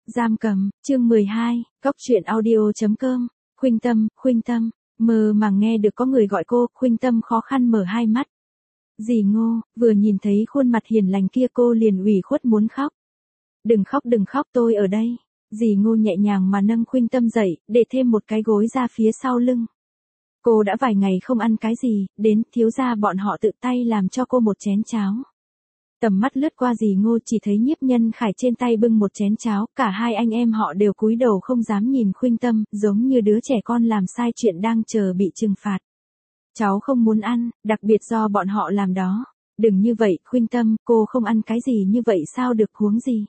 Giam cầm, chương 12, Cóc truyện audio.com, Khuynh Tâm, mơ mà nghe được có người gọi cô, Khuynh Tâm khó khăn mở hai mắt. Dì Ngô, vừa nhìn thấy khuôn mặt hiền lành kia cô liền ủy khuất muốn khóc. Đừng khóc tôi ở đây. Dì Ngô nhẹ nhàng mà nâng Khuynh Tâm dậy, để thêm một cái gối ra phía sau lưng. Cô đã vài ngày không ăn cái gì, đến thiếu gia bọn họ tự tay làm cho cô một chén cháo. Tầm mắt lướt qua dì Ngô chỉ thấy Nhiếp Nhân Khải trên tay bưng một chén cháo, cả hai anh em họ đều cúi đầu không dám nhìn Khuynh Tâm, giống như đứa trẻ con làm sai chuyện đang chờ bị trừng phạt. Cháu không muốn ăn, đặc biệt do bọn họ làm đó. Đừng như vậy, Khuynh Tâm, cô không ăn cái gì như vậy sao được huống gì.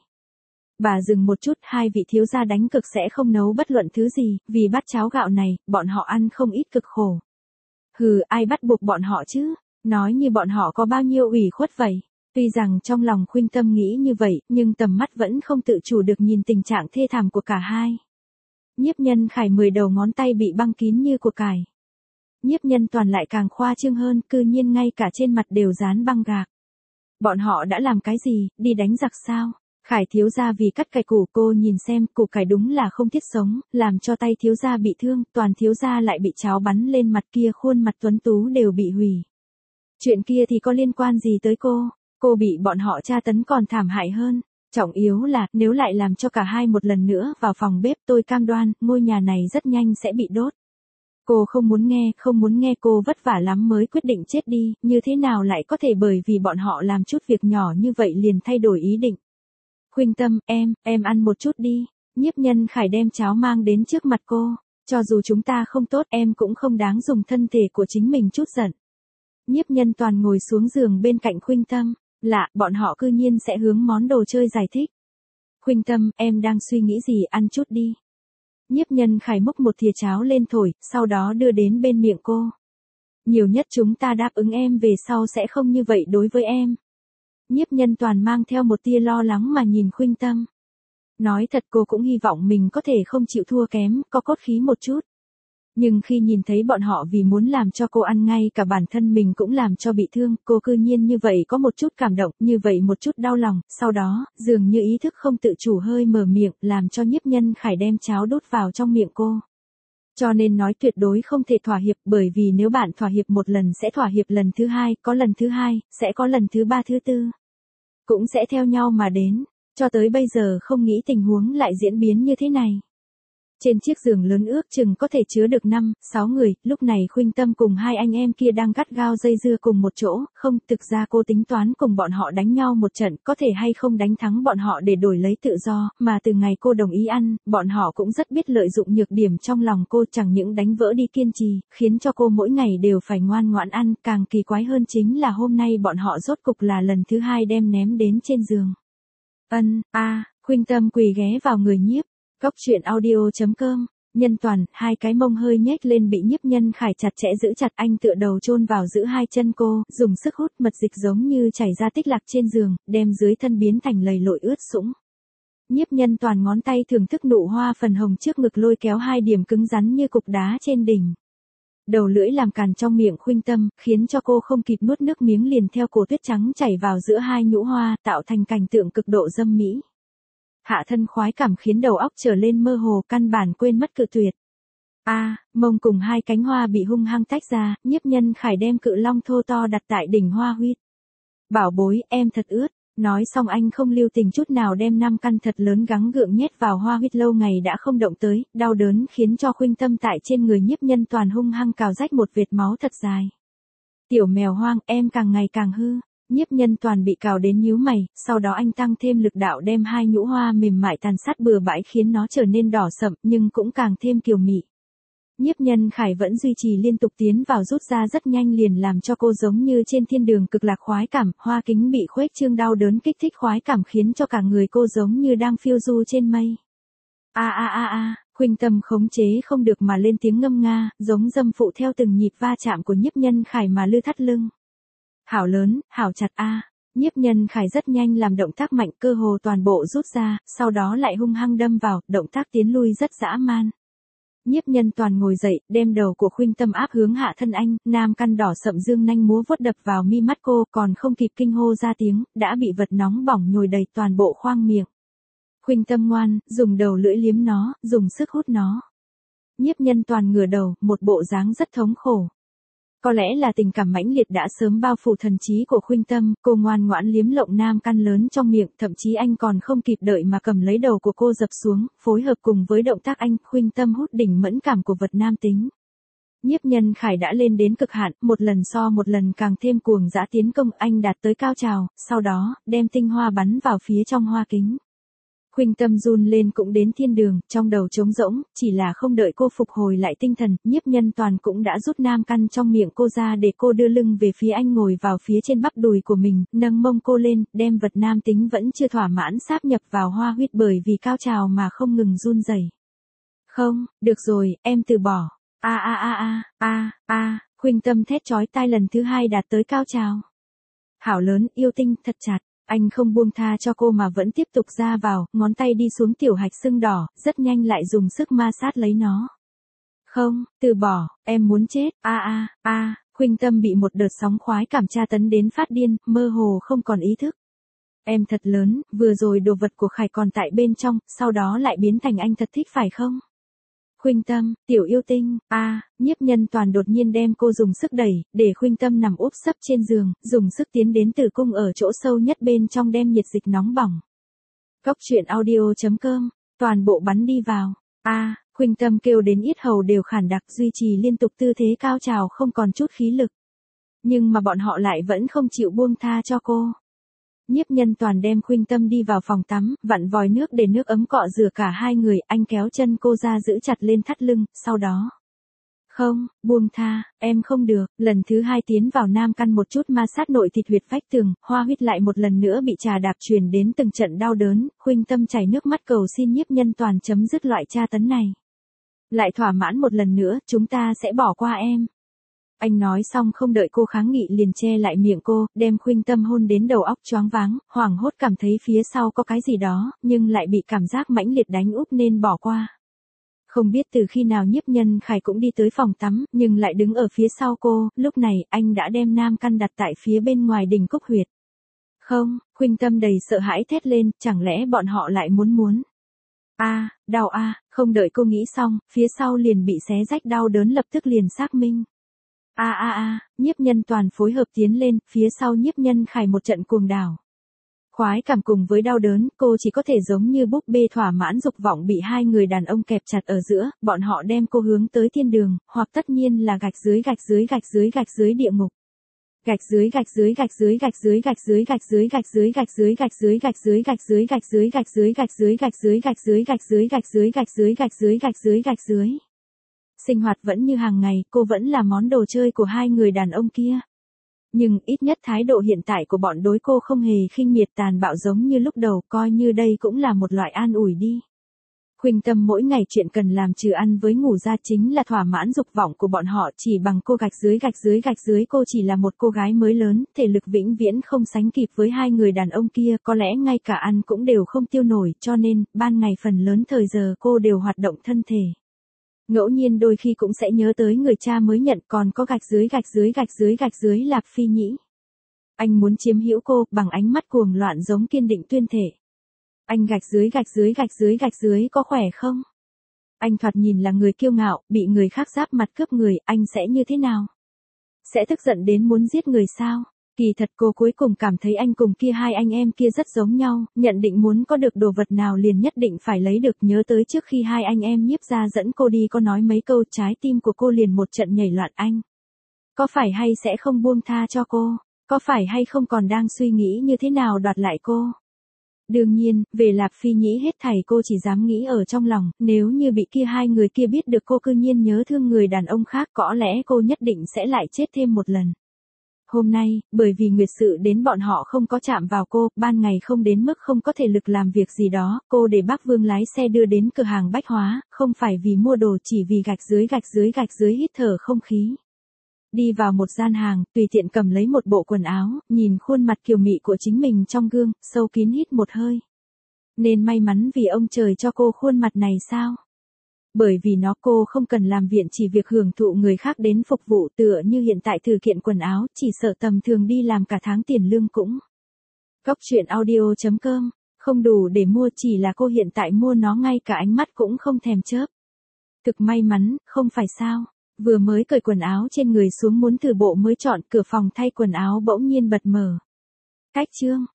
Bà dừng một chút, hai vị thiếu gia đánh cực sẽ không nấu bất luận thứ gì, vì bát cháo gạo này, bọn họ ăn không ít cực khổ. Hừ, ai bắt buộc bọn họ chứ, nói như bọn họ có bao nhiêu ủy khuất vậy. Tuy rằng trong lòng Khuynh Tâm nghĩ như vậy, nhưng tầm mắt vẫn không tự chủ được nhìn tình trạng thê thảm của cả hai. Nhiếp Nhân Khải 10 đầu ngón tay bị băng kín như của cải. Nhiếp Nhân Toàn lại càng khoa trương hơn, cư nhiên ngay cả trên mặt đều dán băng gạc. Bọn họ đã làm cái gì, đi đánh giặc sao? Khải thiếu gia vì cắt cải củ, cô nhìn xem, củ cải đúng là không thiết sống, làm cho tay thiếu gia bị thương, Toàn thiếu gia lại bị cháo bắn lên mặt kia, khuôn mặt tuấn tú đều bị hủy. Chuyện kia thì có liên quan gì tới cô bị bọn họ tra tấn còn thảm hại hơn. Trọng yếu là, nếu lại làm cho cả hai một lần nữa vào phòng bếp, tôi cam đoan, ngôi nhà này rất nhanh sẽ bị đốt. Cô không muốn nghe, cô vất vả lắm mới quyết định chết đi, như thế nào lại có thể bởi vì bọn họ làm chút việc nhỏ như vậy liền thay đổi ý định. Khuynh Tâm, em ăn một chút đi. Nhiếp Nhân Khải đem cháo mang đến trước mặt cô. Cho dù chúng ta không tốt, em cũng không đáng dùng thân thể của chính mình chút giận. Nhiếp Nhân Toàn ngồi xuống giường bên cạnh Khuynh Tâm. Lạ, bọn họ cư nhiên sẽ hướng món đồ chơi giải thích. Khuynh Tâm, em đang suy nghĩ gì, ăn chút đi. Nhiếp Nhân Khải múc một thìa cháo lên thổi, sau đó đưa đến bên miệng cô. Nhiều nhất chúng ta đáp ứng em về sau sẽ không như vậy đối với em. Nhiếp Nhân Toàn mang theo một tia lo lắng mà nhìn Khuynh Tâm. Nói thật cô cũng hy vọng mình có thể không chịu thua kém, có cốt khí một chút. Nhưng khi nhìn thấy bọn họ vì muốn làm cho cô ăn ngay cả bản thân mình cũng làm cho bị thương, cô cư nhiên như vậy có một chút cảm động, như vậy một chút đau lòng, sau đó, dường như ý thức không tự chủ hơi mở miệng, làm cho Nhiếp Nhân Khải đem cháo đút vào trong miệng cô. Cho nên nói tuyệt đối không thể thỏa hiệp, bởi vì nếu bạn thỏa hiệp một lần sẽ thỏa hiệp lần thứ hai, có lần thứ hai, sẽ có lần thứ ba thứ tư. Cũng sẽ theo nhau mà đến, cho tới bây giờ không nghĩ tình huống lại diễn biến như thế này. Trên chiếc giường lớn ước chừng có thể chứa được 5-6 người, lúc này Khuynh Tâm cùng hai anh em kia đang gắt gao dây dưa cùng một chỗ, không, thực ra cô tính toán cùng bọn họ đánh nhau một trận, có thể hay không đánh thắng bọn họ để đổi lấy tự do, mà từ ngày cô đồng ý ăn, bọn họ cũng rất biết lợi dụng nhược điểm trong lòng cô, chẳng những đánh vỡ đi kiên trì, khiến cho cô mỗi ngày đều phải ngoan ngoãn ăn, càng kỳ quái hơn chính là hôm nay bọn họ rốt cục là lần thứ hai đem ném đến trên giường. Khuynh Tâm quỳ ghé vào người Nhiếp. Cóc truyện audio.com, Nhân Toàn, hai cái mông hơi nhếch lên bị Nhiếp Nhân Khải chặt chẽ giữ chặt, anh tựa đầu chôn vào giữa hai chân cô, dùng sức hút, mật dịch giống như chảy ra tích lạc trên giường, đem dưới thân biến thành lầy lội ướt sũng. Nhiếp Nhân Toàn ngón tay thưởng thức nụ hoa phần hồng trước ngực lôi kéo hai điểm cứng rắn như cục đá trên đỉnh. Đầu lưỡi làm càn trong miệng Khuynh Tâm, khiến cho cô không kịp nuốt nước miếng liền theo cổ tuyết trắng chảy vào giữa hai nhũ hoa, tạo thành cảnh tượng cực độ dâm mỹ. Hạ thân khoái cảm khiến đầu óc trở lên mơ hồ, căn bản quên mất cự tuyệt. Mông cùng hai cánh hoa bị hung hăng tách ra, Nhiếp Nhân Khải đem cự long thô to đặt tại đỉnh hoa huyết. Bảo bối, em thật ướt. Nói xong anh không lưu tình chút nào đem 5 căn thật lớn gắng gượng nhét vào hoa huyết, lâu ngày đã không động tới, đau đớn khiến cho Khuynh Tâm tại trên người Nhiếp Nhân Toàn hung hăng cào rách một vệt máu thật dài. Tiểu mèo hoang, em càng ngày càng hư. Nhiếp Nhân Toàn bị cào đến nhíu mày, sau đó anh tăng thêm lực đạo đem hai nhũ hoa mềm mại tàn sát bừa bãi khiến nó trở nên đỏ sậm nhưng cũng càng thêm kiều mị. Nhiếp Nhân Khải vẫn duy trì liên tục tiến vào rút ra rất nhanh liền làm cho cô giống như trên thiên đường cực lạc khoái cảm, hoa kính bị khuếch trương đau đớn kích thích khoái cảm khiến cho cả người cô giống như đang phiêu du trên mây. Khuynh Tâm khống chế không được mà lên tiếng ngâm nga, giống dâm phụ theo từng nhịp va chạm của Nhiếp Nhân Khải mà lư thắt lưng. Hảo lớn, hảo chặt Nhiếp Nhân Khải rất nhanh làm động tác mạnh, cơ hồ toàn bộ rút ra, sau đó lại hung hăng đâm vào, động tác tiến lui rất dã man. Nhiếp Nhân Toàn ngồi dậy, đem đầu của Khuynh Tâm áp hướng hạ thân anh, nam căn đỏ sậm dương nanh múa vuốt đập vào mi mắt cô, còn không kịp kinh hô ra tiếng, đã bị vật nóng bỏng nhồi đầy toàn bộ khoang miệng. Khuynh Tâm ngoan, dùng đầu lưỡi liếm nó, dùng sức hút nó. Nhiếp Nhân Toàn ngửa đầu, một bộ dáng rất thống khổ. Có lẽ là tình cảm mãnh liệt đã sớm bao phủ thần trí của Khuynh Tâm, cô ngoan ngoãn liếm lộng nam căn lớn trong miệng, thậm chí anh còn không kịp đợi mà cầm lấy đầu của cô dập xuống, phối hợp cùng với động tác anh, Khuynh Tâm hút đỉnh mẫn cảm của vật nam tính. Nhiếp Nhân Khải đã lên đến cực hạn, một lần so một lần càng thêm cuồng dã tiến công, anh đạt tới cao trào, sau đó, đem tinh hoa bắn vào phía trong hoa kính. Khuynh Tâm run lên cũng đến thiên đường, trong đầu trống rỗng, chỉ là không đợi cô phục hồi lại tinh thần, Nhiếp Nhân Toàn cũng đã rút nam căn trong miệng cô ra để cô đưa lưng về phía anh ngồi vào phía trên bắp đùi của mình, nâng mông cô lên, đem vật nam tính vẫn chưa thỏa mãn sáp nhập vào hoa huyết bởi vì cao trào mà không ngừng run rẩy. Không, được rồi, em từ bỏ. Khuynh Tâm thét chói tai lần thứ hai đạt tới cao trào. Hảo lớn, yêu tinh, thật chặt. Anh không buông tha cho cô mà vẫn tiếp tục ra vào, ngón tay đi xuống tiểu hạch sưng đỏ, rất nhanh lại dùng sức ma sát lấy nó. Không, từ bỏ, em muốn chết, Khuynh Tâm bị một đợt sóng khoái cảm tra tấn đến phát điên, mơ hồ không còn ý thức. Em thật lớn, vừa rồi đồ vật của Khải còn tại bên trong, sau đó lại biến thành anh thật thích phải không? Khuynh Tâm, tiểu yêu tinh, Nhiếp Nhân Toàn đột nhiên đem cô dùng sức đẩy, để Khuynh Tâm nằm úp sấp trên giường, dùng sức tiến đến tử cung ở chỗ sâu nhất bên trong đem nhiệt dịch nóng bỏng. Cóc truyện audio.com, toàn bộ bắn đi vào. Khuynh Tâm kêu đến yết hầu đều khản đặc, duy trì liên tục tư thế cao trào không còn chút khí lực. Nhưng mà bọn họ lại vẫn không chịu buông tha cho cô. Nhiếp Nhân Toàn đem Khuynh Tâm đi vào phòng tắm, vặn vòi nước để nước ấm cọ rửa cả hai người, anh kéo chân cô ra giữ chặt lên thắt lưng, sau đó. Không, buông tha, em không được, lần thứ hai tiến vào nam căn một chút ma sát nội thịt huyệt vách tường, hoa huyết lại một lần nữa bị trà đạp truyền đến từng trận đau đớn, Khuynh Tâm chảy nước mắt cầu xin Nhiếp Nhân Toàn chấm dứt loại tra tấn này. Lại thỏa mãn một lần nữa, chúng ta sẽ bỏ qua em. Anh nói xong không đợi cô kháng nghị liền che lại miệng cô, đem Khuynh Tâm hôn đến đầu óc choáng váng, hoảng hốt cảm thấy phía sau có cái gì đó, nhưng lại bị cảm giác mãnh liệt đánh úp nên bỏ qua. Không biết từ khi nào Nhiếp Nhân Khải cũng đi tới phòng tắm, nhưng lại đứng ở phía sau cô, lúc này anh đã đem nam căn đặt tại phía bên ngoài đỉnh cúc huyệt. Không, Khuynh Tâm đầy sợ hãi thét lên, chẳng lẽ bọn họ lại muốn. Đau không đợi cô nghĩ xong, phía sau liền bị xé rách đau đớn lập tức liền xác minh. Nhiếp Nhân Toàn phối hợp tiến lên, phía sau Nhiếp Nhân Khải một trận cuồng đảo. Khoái cảm cùng với đau đớn, cô chỉ có thể giống như búp bê thỏa mãn dục vọng bị hai người đàn ông kẹp chặt ở giữa, bọn họ đem cô hướng tới thiên đường, hoặc tất nhiên là gạch dưới địa ngục. Gạch dưới Sinh hoạt vẫn như hàng ngày, cô vẫn là món đồ chơi của hai người đàn ông kia. Nhưng ít nhất thái độ hiện tại của bọn đối cô không hề khinh miệt tàn bạo giống như lúc đầu, coi như đây cũng là một loại an ủi đi. Khuynh Tâm mỗi ngày chuyện cần làm trừ ăn với ngủ ra chính là thỏa mãn dục vọng của bọn họ, chỉ bằng cô gạch dưới cô chỉ là một cô gái mới lớn, thể lực vĩnh viễn không sánh kịp với hai người đàn ông kia, có lẽ ngay cả ăn cũng đều không tiêu nổi, cho nên, ban ngày phần lớn thời giờ cô đều hoạt động thân thể. Ngẫu nhiên đôi khi cũng sẽ nhớ tới người cha mới nhận, còn có gạch dưới Lạp Phi Nhĩ. Anh muốn chiếm hữu cô, bằng ánh mắt cuồng loạn giống kiên định tuyên thể. Anh gạch dưới có khỏe không? Anh thoạt nhìn là người kiêu ngạo, bị người khác giáp mặt cướp người, anh sẽ như thế nào? Sẽ tức giận đến muốn giết người sao? Kỳ thật cô cuối cùng cảm thấy anh cùng kia hai anh em kia rất giống nhau, nhận định muốn có được đồ vật nào liền nhất định phải lấy được, nhớ tới trước khi hai anh em Nhiếp gia dẫn cô đi có nói mấy câu, trái tim của cô liền một trận nhảy loạn. Anh có phải hay sẽ không buông tha cho cô? Có phải hay không còn đang suy nghĩ như thế nào đoạt lại cô? Đương nhiên, về Lạp Phi Nhĩ hết thảy cô chỉ dám nghĩ ở trong lòng, nếu như bị kia hai người kia biết được cô cư nhiên nhớ thương người đàn ông khác, có lẽ cô nhất định sẽ lại chết thêm một lần. Hôm nay, bởi vì nguyệt sự đến bọn họ không có chạm vào cô, ban ngày không đến mức không có thể lực làm việc gì đó, cô để bác Vương lái xe đưa đến cửa hàng bách hóa, không phải vì mua đồ, chỉ vì gạch dưới hít thở không khí. Đi vào một gian hàng, tùy tiện cầm lấy một bộ quần áo, nhìn khuôn mặt kiều mị của chính mình trong gương, sâu kín hít một hơi. Nên may mắn vì ông trời cho cô khuôn mặt này sao? Bởi vì nó cô không cần làm viện chỉ việc hưởng thụ người khác đến phục vụ, tựa như hiện tại thử kiện quần áo, chỉ sợ tầm thường đi làm cả tháng tiền lương cũng. Cóc truyện audio.com Không đủ để mua, chỉ là cô hiện tại mua nó ngay cả ánh mắt cũng không thèm chớp. Thực may mắn, không phải sao? Vừa mới cởi quần áo trên người xuống muốn thử bộ mới chọn, cửa phòng thay quần áo bỗng nhiên bật mở. Cách chương